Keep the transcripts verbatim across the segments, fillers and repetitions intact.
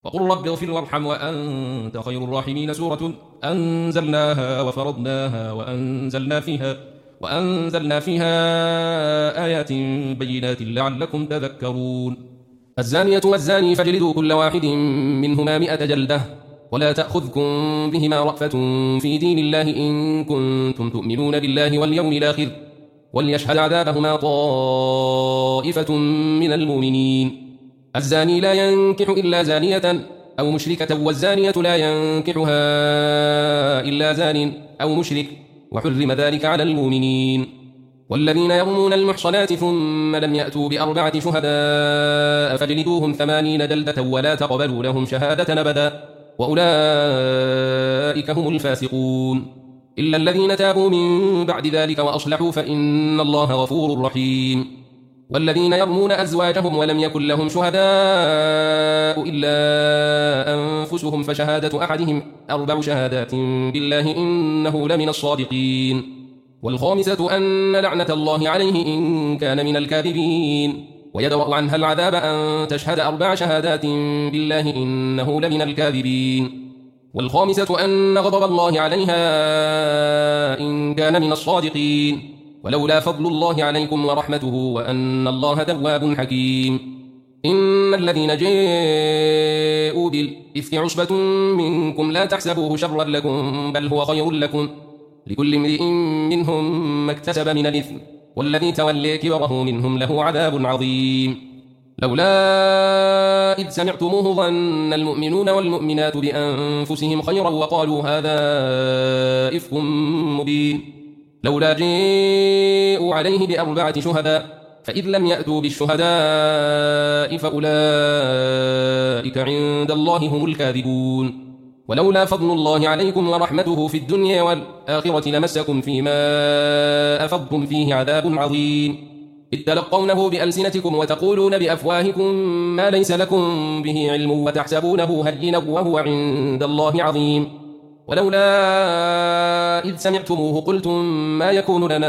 وقل رب اغفر وارحم وأنت خير الراحمين. سورة أنزلناها وفرضناها وأنزلنا فيها وأنزلنا فيها آيات بينات لعلكم تذكرون. الزانية والزاني فاجلدوا كل واحد منهما مئة جلدة ولا تأخذكم بهما رأفة في دين الله إن كنتم تؤمنون بالله واليوم الآخر وليشهد عذابهما طائفة من المؤمنين. الزاني لا ينكح إلا زانية أو مشركة والزانية لا ينكحها إلا زان أو مشرك وحرم ذلك على المؤمنين. والذين يرمون المحصنات ثم لم يأتوا بأربعة شهداء فاجلدوهم ثمانين جلدة ولا تقبلوا لهم شهادة أبدا وأولئك هم الفاسقون. إلا الذين تابوا من بعد ذلك وأصلحوا فإن الله غفور رحيم. والذين يرمون أزواجهم ولم يكن لهم شهداء إلا أنفسهم فشهادة أحدهم أربع شهادات بالله إنه لمن الصادقين. والخامسة أن لعنة الله عليه إن كان من الكاذبين ويدرأ عنها العذاب أن تشهد أربع شهادات بالله إنه لمن الكاذبين. والخامسة أن غضب الله عليها إن كان من الصادقين ولولا فضل الله عليكم ورحمته وأن الله تواب حكيم. إن الذين جاءوا بالإفك عصبة منكم لا تحسبوه شرا لكم بل هو خير لكم لكل امرئ منهم ما اكتسب من الإثم والذي تولي كبره منهم له عذاب عظيم. لولا إذ سمعتموه ظن المؤمنون والمؤمنات بأنفسهم خيرا وقالوا هذا إفك مبين. لولا جاءوا عليه بأربعة شهداء فإذ لم يأتوا بالشهداء فأولئك عند الله هم الكاذبون. ولولا فضل الله عليكم ورحمته في الدنيا والآخرة لمسكم فيما أفضتم فيه عذاب عظيم إذ تلقونه بألسنتكم وتقولون بأفواهكم ما ليس لكم به علم وتحسبونه هينا وهو عند الله عظيم. ولولا إذ سمعتموه قلتم ما يكون لنا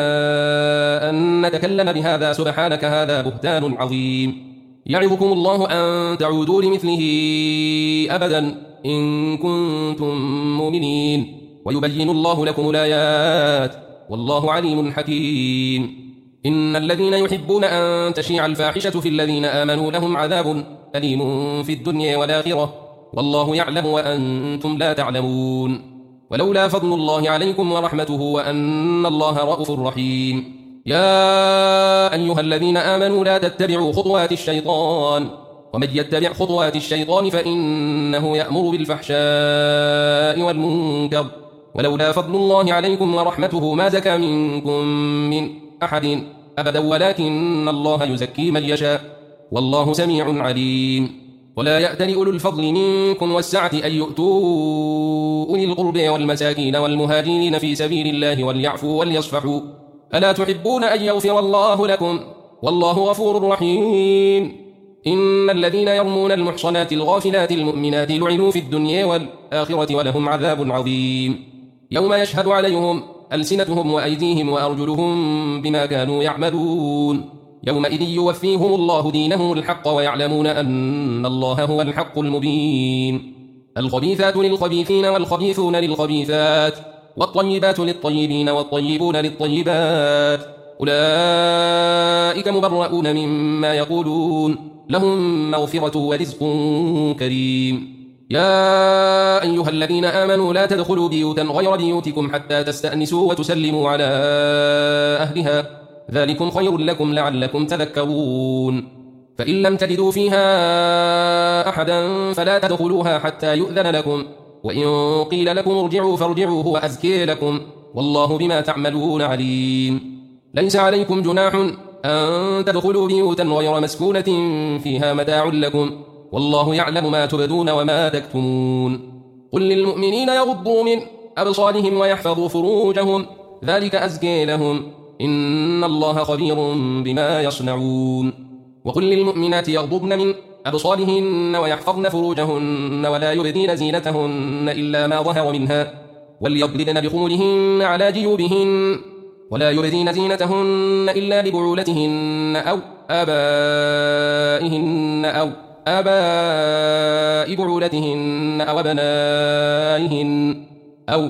أن نتكلم بهذا سبحانك هذا بهتان عظيم. يعظكم الله أن تعودوا لمثله أبدا إن كنتم مؤمنين ويبين الله لكم الآيات والله عليم حكيم. إن الذين يحبون أن تشيع الفاحشة في الذين آمنوا لهم عذاب أليم في الدنيا والآخرة والله يعلم وأنتم لا تعلمون. ولولا فضل الله عليكم ورحمته وأن الله رءوف رحيم. يا أيها الذين آمنوا لا تتبعوا خطوات الشيطان ومن يتبع خطوات الشيطان فإنه يأمر بالفحشاء والمنكر ولولا فضل الله عليكم ورحمته ما زكى منكم من أحد أبدا ولكن الله يزكي من يشاء والله سميع عليم. ولا يأتل أولو الفضل منكم والسعة أن يؤتوا أولي القربى والمساكين والمهاجرين في سبيل الله وليعفوا وليصفحوا ألا تحبون أن يغفر الله لكم والله غفور رحيم. إن الذين يرمون المحصنات الغافلات المؤمنات لعنوا في الدنيا والآخرة ولهم عذاب عظيم يوم يشهد عليهم ألسنتهم وأيديهم وأرجلهم بما كانوا يعملون يومئذ يوفيهم الله دينهم الحق ويعلمون أن الله هو الحق المبين. الخبيثات للخبيثين والخبيثون للخبيثات والطيبات للطيبين والطيبون للطيبات أولئك مبرؤون مما يقولون لهم مغفرة ورزق كريم. يا أيها الذين آمنوا لا تدخلوا بيوتا غير بيوتكم حتى تستأنسوا وتسلموا على أهلها ذلكم خير لكم لعلكم تذكرون. فإن لم تجدوا فيها أحدا فلا تدخلوها حتى يؤذن لكم وإن قيل لكم ارجعوا فارجعوا هو أزكي لكم والله بما تعملون عليم. ليس عليكم جناح أن تدخلوا بيوتا غير مسكونة فيها متاع لكم والله يعلم ما تبدون وما تكتمون. قل للمؤمنين يغضوا من أبصارهم ويحفظوا فروجهم ذلك أزكي لهم إن الله خبير بما يصنعون. وقل للمؤمنات يغضضن من أبصارهن ويحفظن فروجهن ولا يبدين زينتهن إلا ما ظهر منها وليضربن بخمرهن على جيوبهن ولا يبدين زينتهن إلا لبعولتهن أو آبائهن أو آباء بعولتهن أو أبنائهن أو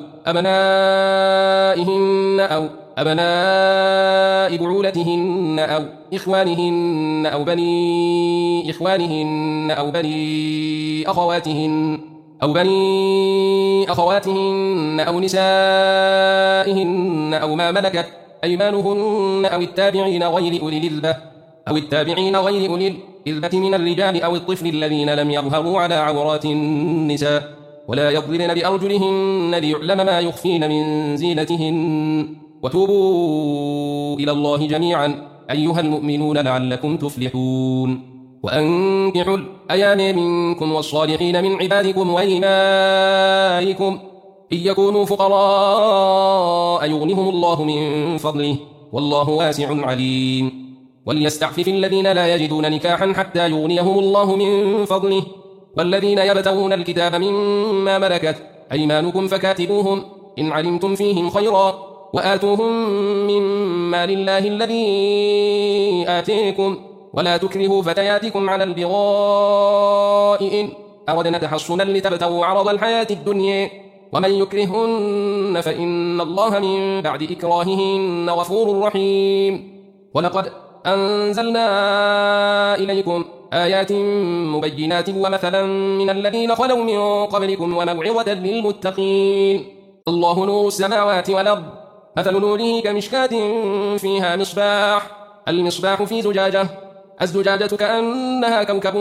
أبنائهن أو أبناء بعولتهن أو إخوانهن أو بني إخوانهن أو بني أخواتهن أو بني أخواتهن أو نسائهن أو ما ملكت أيمانهن أو التابعين غير أولي الإربة أو التابعين غير أولي الإربة من الرجال أو الطفل الذين لم يظهروا على عورات النساء ولا يضربن بأرجلهن ليعلم ما يخفين من زينتهن وتوبوا إلى الله جميعا أيها المؤمنون لعلكم تفلحون وأنكحوا الأيام منكم والصالحين من عبادكم وإمائكم إن يكونوا فقراء يغنهم الله من فضله والله واسع عليم وليستعفف الذين لا يجدون نكاحا حتى يغنيهم الله من فضله والذين يبتغون الكتاب مما ملكت أيمانكم فكاتبوهم إن علمتم فيهم خيرا وآتوهم مما لله الذي آتيكم ولا تكرهوا فتياتكم على البغاء إن أردنا تحصنا لتبتغوا عرض الحياة الدنيا ومن يكرهن فإن الله من بعد إكراههن غفور رحيم ولقد أنزلنا إليكم آيات مبينات ومثلا من الذين خلوا من قبلكم وموعظة للمتقين الله نور السماوات والأرض مثل نوره كمشكاة فيها مصباح المصباح في زجاجة الزجاجة كأنها كوكب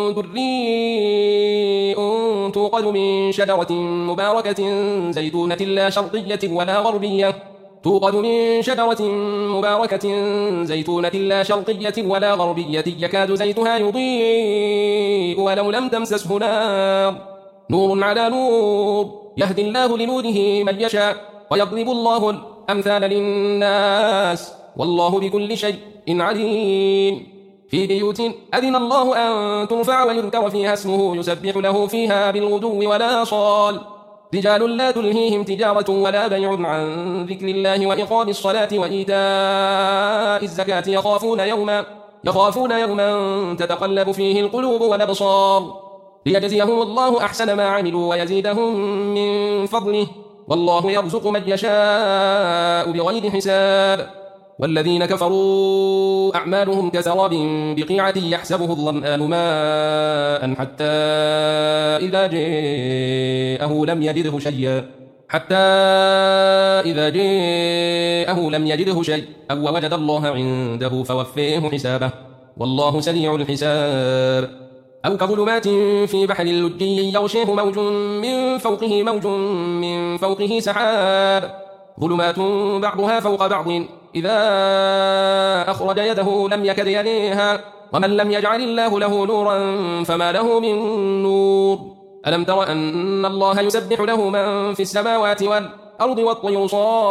دري توقد من شجرة مباركة زيتونة لا شرقية ولا غربية توقد من شجرة مباركة زيتونة لا شرقية ولا غربية يكاد زيتها يضيء ولو لم تمسسه نار نور على نور يهدي الله لنوره من يشاء ويضرب الله الأمثال للناس والله بكل شيء عليم في بيوت أذن الله أن ترفع ويذكر فيها اسمه يسبح له فيها بالغدو ولا صال رجال لا تلهيهم تجارة ولا بيع عن ذكر الله وإقام الصلاة وإيتاء الزكاة يخافون يوما يخافون يوما تتقلب فيه القلوب والأبصار ليجزيهم الله أحسن ما عملوا ويزيدهم من فضله والله يرزق من يشاء بغير حساب والذين كفروا أعمالهم كسراب بقيعة يحسبه الظمآن ماء حتى إذا جاءه لم يجده شيئا حتى إذا جاءه لم يجده شيئا ووجد الله عنده فوفيه حسابه والله سريع الحساب أو كظلمات في بحر لجي يغشيه موج من فوقه موج من فوقه سحاب ظلمات بعضها فوق بعض إذا أخرج يده لم يكد يليها ومن لم يجعل الله له نورا فما له من نور ألم تر أن الله يسبح له من في السماوات والأرض والطير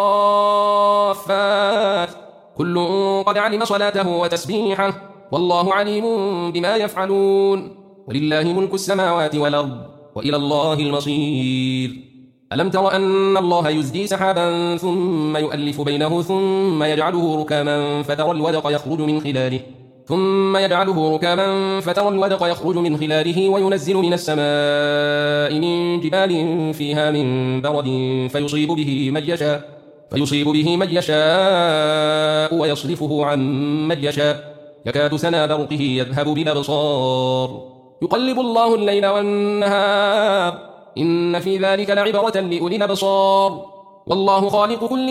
صافات كل قد علم صلاته وتسبيحه والله عليم بما يفعلون ولله ملك السماوات والأرض وإلى الله المصير ألم تر أن الله يزجي سحابا ثم يؤلف بينه ثم يجعله ركاما فترى الودق يخرج من خلاله ثم يجعله ركاما فترى الودق يخرج من خلاله وينزل من السماء من جبال فيها من برد فيصيب به من يشاء فيصيب به من يشاء ويصرفه عن من يشاء يكاد سنا برقه يذهب بالأبصار يقلب الله الليل والنهار إن في ذلك لعبرة لأولي الأبصار والله خالق كل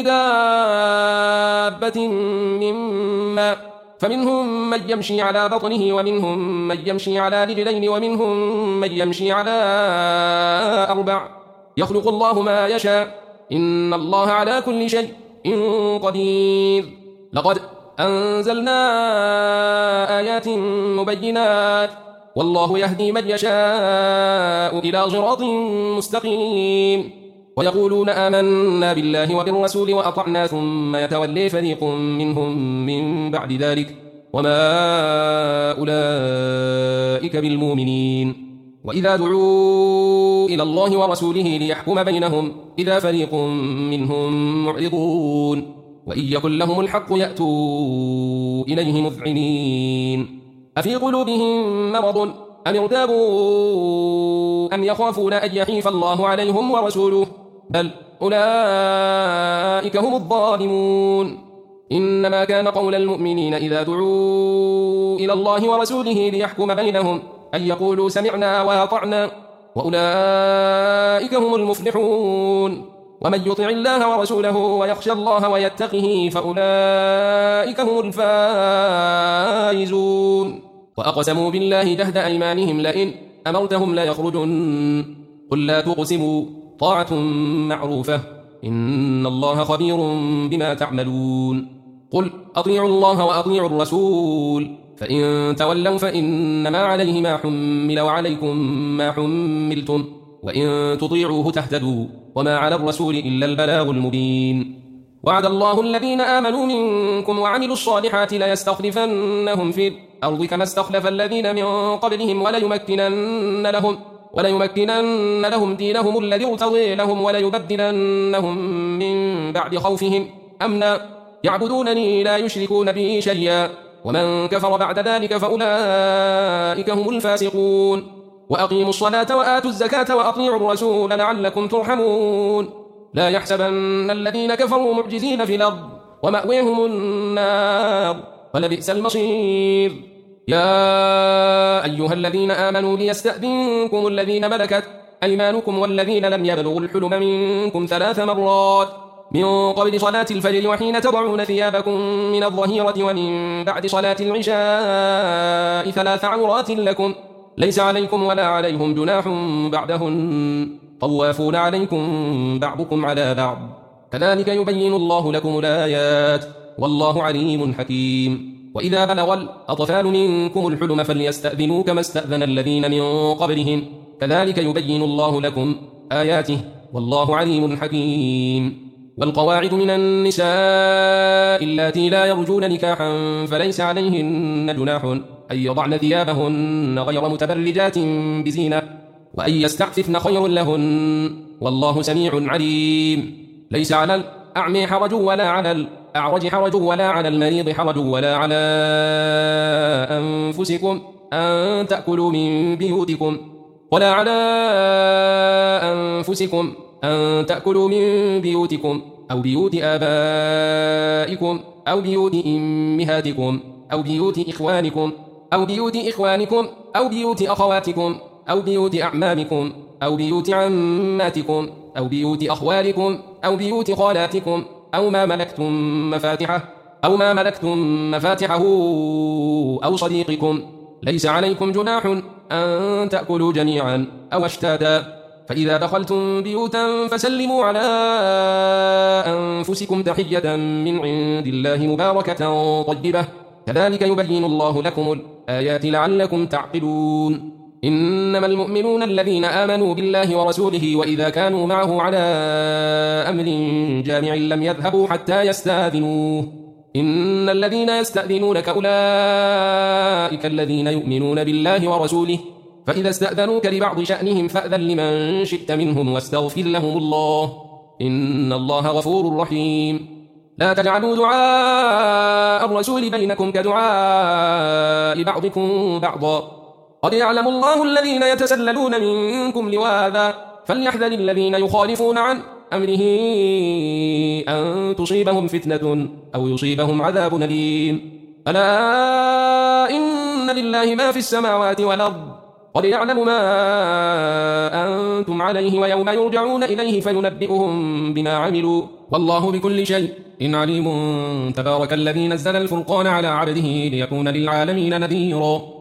دابة مما فمنهم من يمشي على بطنه ومنهم من يمشي على رجلين ومنهم من يمشي على أربع يخلق الله ما يشاء إن الله على كل شيء قدير لقد أنزلنا آيات مبينات والله يهدي من يشاء إلى صراط مستقيم ويقولون آمنا بالله وبالرسول وأطعنا ثم يتولي فريق منهم من بعد ذلك وما أولئك بالمؤمنين وإذا دعوا إلى الله ورسوله ليحكم بينهم إذا فريق منهم معرضون وإن يكن لهم الحق يأتوا إليه مذعنين أفي قلوبهم مرض أم ارتابوا أم يخافون أن يحيف الله عليهم ورسوله بل أولئك هم الظالمون إنما كان قول المؤمنين إذا دعوا إلى الله ورسوله ليحكم بينهم أن يقولوا سمعنا وأطعنا وأولئك هم المفلحون ومن يطع الله ورسوله ويخشى الله ويتقه فأولئك هم الفائزون وأقسموا بالله جهد أيمانهم لئن أمرتهم لا يخرجن قل لا تقسموا طاعة معروفة إن الله خبير بما تعملون قل أطيعوا الله وأطيعوا الرسول فإن تولوا فإنما عليه ما حمل وعليكم ما حملتم وإن تطيعوه تهتدوا وما على الرسول إلا البلاغ المبين وعد الله الذين آمنوا منكم وعملوا الصالحات ليستخلفنهم في الأرض كما استخلف الذين من قبلهم وليمكنن لهم وليمكنن لهم دينهم الذي ارتضي لهم وليبدلنهم من بعد خوفهم أمنا يعبدونني لا يشركون بي شيئا ومن كفر بعد ذلك فأولئك هم الفاسقون وأقيموا الصلاة وآتوا الزكاة وأطيعوا الرسول لعلكم ترحمون لا يحسبن الذين كفروا معجزين في الأرض ومأويهم النار ولبئس المصير يا أيها الذين آمنوا ليستأذنكم الذين ملكت أيمانكم والذين لم يبلغوا الحلم منكم ثلاث مرات من قبل صلاة الفجر وحين تضعون ثيابكم من الظهيرة ومن بعد صلاة العشاء ثلاث عورات لكم ليس عليكم ولا عليهم جناح بعدهن طوافون عليكم بعضكم على بعض كذلك يبين الله لكم الآيات والله عليم حكيم وإذا بلغ الأطفال منكم الحلم فليستأذنوا كما استأذن الذين من قبلهم كذلك يبين الله لكم آياته والله عليم حكيم والقواعد من النساء اللاتي لا يرجون نكاحا فليس عليهن جناح أن يضعن ثيابهن غير متبرجات بزينة وأن يستعففن خير لهن والله سميع عليم ليس على الأعمى حرج ولا على الأعرج حرج ولا على المريض حرج ولا على أنفسكم أن تأكلوا من بيوتكم ولا على أنفسكم أن تأكلوا من بيوتكم أو بيوت آبائكم أو بيوت أمهاتكم أو بيوت إخوانكم أو بيوت إخوانكم أو بيوت أخواتكم أو بيوت أعمامكم أو بيوت عماتكم أو بيوت أخوالكم أو بيوت خالاتكم أو ما ملكتم مفاتحه أو ما ملكتم مفاتحه أو صديقكم ليس عليكم جناح أن تأكلوا جميعا أو اشتاتا فإذا دخلتم بيوتا فسلموا على أنفسكم تحية من عند الله مباركة طيبة كذلك يبين الله لكم الآيات لعلكم تعقلون إنما المؤمنون الذين آمنوا بالله ورسوله وإذا كانوا معه على أمر جامع لم يذهبوا حتى يستأذنوه إن الذين يستأذنونك أولئك الذين يؤمنون بالله ورسوله فإذا استأذنوك لبعض شأنهم فأذن لمن شئت منهم واستغفر لهم الله إن الله غفور رحيم لا تجعلوا دعاء الرسول بينكم كدعاء بعضكم بعضا قد يعلم الله الذين يتسللون منكم لواذا فليحذر الذين يخالفون عن أمره أن تصيبهم فتنة أو يصيبهم عذاب أليم ألا إن لله ما في السماوات والأرض قد يعلم ما أنتم عليه ويوم يرجعون إليه فينبئهم بما عملوا والله بكل شيء إن عليم تبارك الذي نزل الفرقان على عبده ليكون للعالمين نذيرا